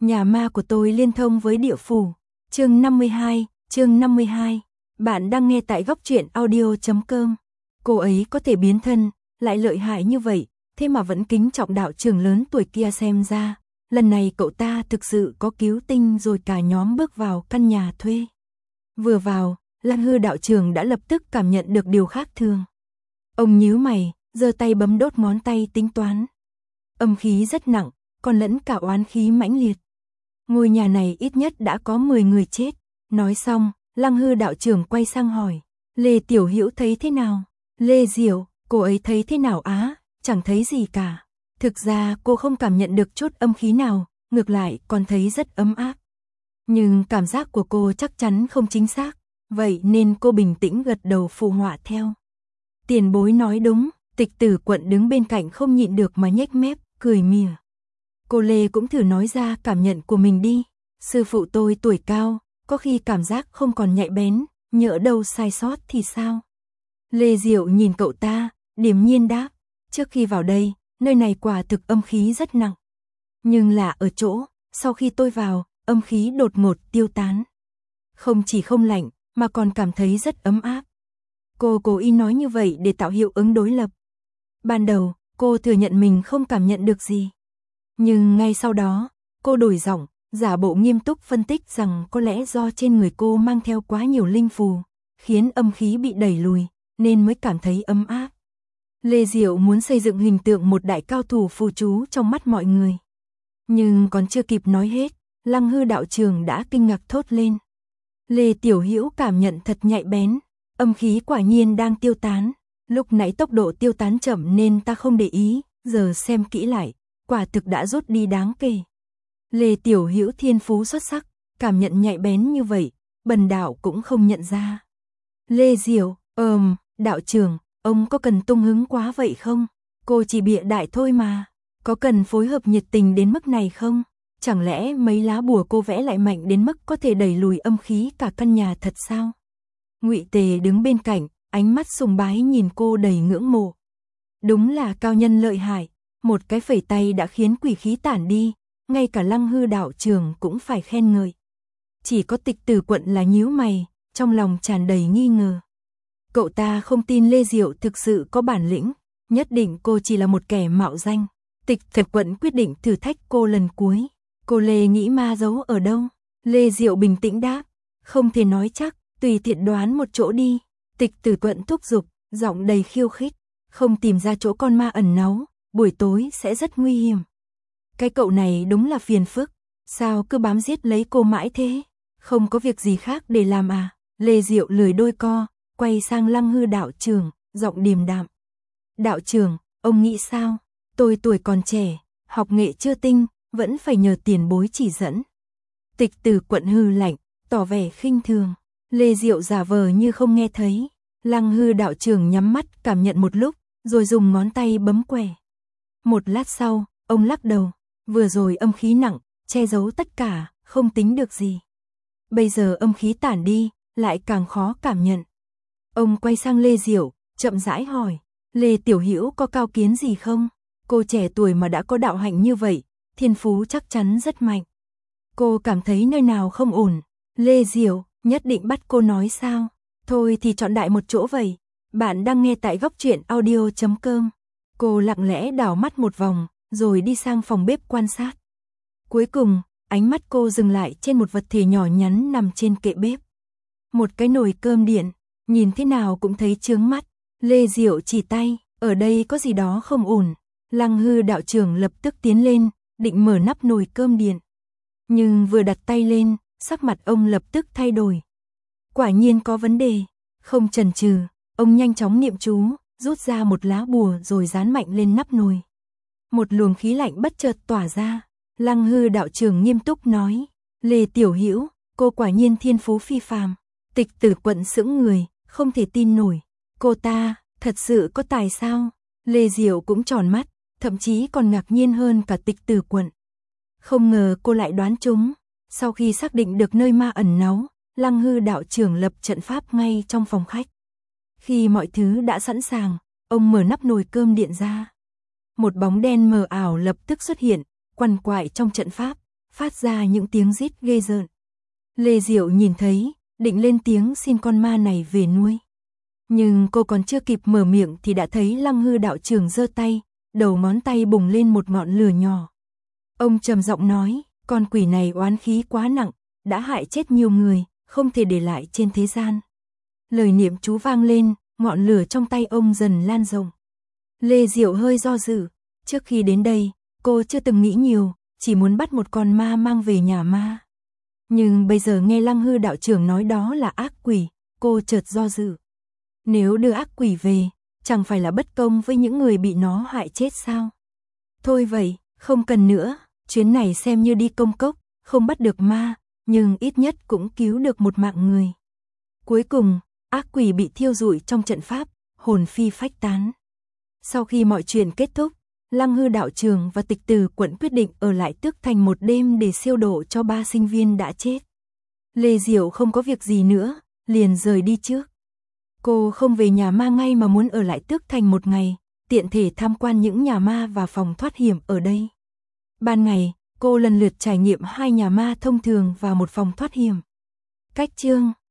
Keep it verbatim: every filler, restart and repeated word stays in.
Nhà ma của tôi liên thông với địa phủ. Chương năm mươi hai, chương năm mươi hai. Bạn đang nghe tại góc truyện audio chấm com. Cô ấy có thể biến thân, lại lợi hại như vậy, thế mà vẫn kính trọng đạo trưởng lớn tuổi kia, xem ra lần này cậu ta thực sự có cứu tinh rồi. Cả nhóm bước vào căn nhà thuê. Vừa vào, Lăng Hư đạo trưởng đã lập tức cảm nhận được điều khác thường. Ông nhíu mày, giơ tay bấm đốt ngón tay tính toán. Âm khí rất nặng, còn lẫn cả oán khí mãnh liệt. Ngôi nhà này ít nhất đã có mười người chết. Nói xong, Lăng Hư đạo trưởng quay sang hỏi, Lê Tiểu Hữu thấy thế nào? Lê Diệu, cô ấy thấy thế nào á? Chẳng thấy gì cả. Thực ra cô không cảm nhận được chút âm khí nào, ngược lại còn thấy rất ấm áp. Nhưng cảm giác của cô chắc chắn không chính xác, vậy nên cô bình tĩnh gật đầu phụ họa theo. Tiền bối nói đúng. Tịch Tử Quận đứng bên cạnh không nhịn được mà nhếch mép, cười mỉa. Cô Lê cũng thử nói ra cảm nhận của mình đi. Sư phụ tôi tuổi cao, có khi cảm giác không còn nhạy bén, nhỡ đâu sai sót thì sao? Lê Diệu nhìn cậu ta, điềm nhiên đáp. Trước khi vào đây, nơi này quả thực âm khí rất nặng. Nhưng là ở chỗ, sau khi tôi vào, âm khí đột ngột tiêu tán. Không chỉ không lạnh, mà còn cảm thấy rất ấm áp. Cô cố ý nói như vậy để tạo hiệu ứng đối lập. Ban đầu, cô thừa nhận mình không cảm nhận được gì. Nhưng ngay sau đó, cô đổi giọng, giả bộ nghiêm túc phân tích rằng có lẽ do trên người cô mang theo quá nhiều linh phù, khiến âm khí bị đẩy lùi, nên mới cảm thấy ấm áp. Lê Diệu muốn xây dựng hình tượng một đại cao thủ phù chú trong mắt mọi người. Nhưng còn chưa kịp nói hết, Lăng Hư đạo trưởng đã kinh ngạc thốt lên. Lê Tiểu Hữu cảm nhận thật nhạy bén, âm khí quả nhiên đang tiêu tán. Lúc nãy tốc độ tiêu tán chậm nên ta không để ý, giờ xem kỹ lại, quả thực đã rút đi đáng kể. Lê Tiểu Hữu thiên phú xuất sắc, cảm nhận nhạy bén như vậy, bần đạo cũng không nhận ra. Lê Diệu, ờm, đạo trưởng, ông có cần tung hứng quá vậy không? Cô chỉ bịa đại thôi mà, có cần phối hợp nhiệt tình đến mức này không? Chẳng lẽ mấy lá bùa cô vẽ lại mạnh đến mức có thể đẩy lùi âm khí cả căn nhà thật sao? Ngụy Tề đứng bên cạnh, ánh mắt sùng bái nhìn cô đầy ngưỡng mộ. Đúng là cao nhân lợi hại, một cái phẩy tay đã khiến quỷ khí tản đi, ngay cả Lăng Hư đạo trưởng cũng phải khen ngợi. Chỉ có Tịch Tử Quận là nhíu mày, trong lòng tràn đầy nghi ngờ. Cậu ta không tin Lê Diệu thực sự có bản lĩnh, nhất định cô chỉ là một kẻ mạo danh. Tịch Tử Quận quyết định thử thách cô lần cuối. Cô Lê nghĩ ma giấu ở đâu? Lê Diệu bình tĩnh đáp, không thể nói chắc, tùy tiện đoán một chỗ đi. Tịch Tử Quận thúc giục, giọng đầy khiêu khích, không tìm ra chỗ con ma ẩn náu, buổi tối sẽ rất nguy hiểm. Cái cậu này đúng là phiền phức, sao cứ bám giết lấy cô mãi thế? Không có việc gì khác để làm à? Lê Diệu lười đôi co, quay sang Lăng Hư đạo trưởng, giọng điềm đạm. Đạo trưởng, ông nghĩ sao? Tôi tuổi còn trẻ, học nghệ chưa tinh, vẫn phải nhờ tiền bối chỉ dẫn. Tịch Tử Quận hừ lạnh, tỏ vẻ khinh thường. Lê Diệu giả vờ như không nghe thấy. Lăng Hư đạo trưởng nhắm mắt cảm nhận một lúc, rồi dùng ngón tay bấm quẻ. Một lát sau, ông lắc đầu. Vừa rồi âm khí nặng, che giấu tất cả, không tính được gì. Bây giờ âm khí tản đi, lại càng khó cảm nhận. Ông quay sang Lê Diệu, chậm rãi hỏi. Lê Tiểu Hữu có cao kiến gì không? Cô trẻ tuổi mà đã có đạo hạnh như vậy, thiên phú chắc chắn rất mạnh. Cô cảm thấy nơi nào không ổn? Lê Diệu, nhất định bắt cô nói sao? Thôi thì chọn đại một chỗ vậy. Bạn đang nghe tại góc truyện audio chấm com. Cô lặng lẽ đảo mắt một vòng, rồi đi sang phòng bếp quan sát. Cuối cùng, ánh mắt cô dừng lại trên một vật thể nhỏ nhắn nằm trên kệ bếp. Một cái nồi cơm điện, nhìn thế nào cũng thấy chướng mắt. Lê Diệu chỉ tay, ở đây có gì đó không ổn. Lăng Hư đạo trưởng lập tức tiến lên, định mở nắp nồi cơm điện. Nhưng vừa đặt tay lên, sắc mặt ông lập tức thay đổi. Quả nhiên có vấn đề, không chần chừ, ông nhanh chóng niệm chú, rút ra một lá bùa rồi dán mạnh lên nắp nồi. Một luồng khí lạnh bất chợt tỏa ra. Lăng Hư đạo trưởng nghiêm túc nói, Lê Tiểu Hữu, cô quả nhiên thiên phú phi phàm. Tịch Tử Quận sững người, không thể tin nổi. Cô ta, thật sự có tài sao? Lê Diệu cũng tròn mắt, thậm chí còn ngạc nhiên hơn cả Tịch Tử Quận. Không ngờ cô lại đoán trúng. Sau khi xác định được nơi ma ẩn náu, Lăng Hư đạo trưởng lập trận pháp ngay trong phòng khách. Khi mọi thứ đã sẵn sàng, ông mở nắp nồi cơm điện ra. Một bóng đen mờ ảo lập tức xuất hiện, quằn quại trong trận pháp, phát ra những tiếng rít ghê rợn. Lê Diệu nhìn thấy, định lên tiếng xin con ma này về nuôi. Nhưng cô còn chưa kịp mở miệng thì đã thấy Lăng Hư đạo trưởng giơ tay, đầu ngón tay bùng lên một ngọn lửa nhỏ. Ông trầm giọng nói, con quỷ này oán khí quá nặng, đã hại chết nhiều người, không thể để lại trên thế gian. Lời niệm chú vang lên, ngọn lửa trong tay ông dần lan rộng. Lê Diệu hơi do dự, trước khi đến đây, cô chưa từng nghĩ nhiều, chỉ muốn bắt một con ma mang về nhà ma. Nhưng bây giờ nghe Lăng Hư đạo trưởng nói đó là ác quỷ, cô chợt do dự. Nếu đưa ác quỷ về, chẳng phải là bất công với những người bị nó hại chết sao? Thôi vậy, không cần nữa, chuyến này xem như đi công cốc, không bắt được ma, nhưng ít nhất cũng cứu được một mạng người. Cuối cùng, ác quỷ bị thiêu rụi trong trận pháp, hồn phi phách tán. Sau khi mọi chuyện kết thúc, Lăng Hư đạo trưởng và Tịch Tử quận quyết định ở lại Tước Thành một đêm để siêu độ cho ba sinh viên đã chết. Lê Diệu không có việc gì nữa, liền rời đi trước. Cô không về nhà ma ngay mà muốn ở lại Tước Thành một ngày, tiện thể tham quan những nhà ma và phòng thoát hiểm ở đây. Ban ngày, cô lần lượt trải nghiệm hai nhà ma thông thường và một phòng thoát hiểm. Cách chương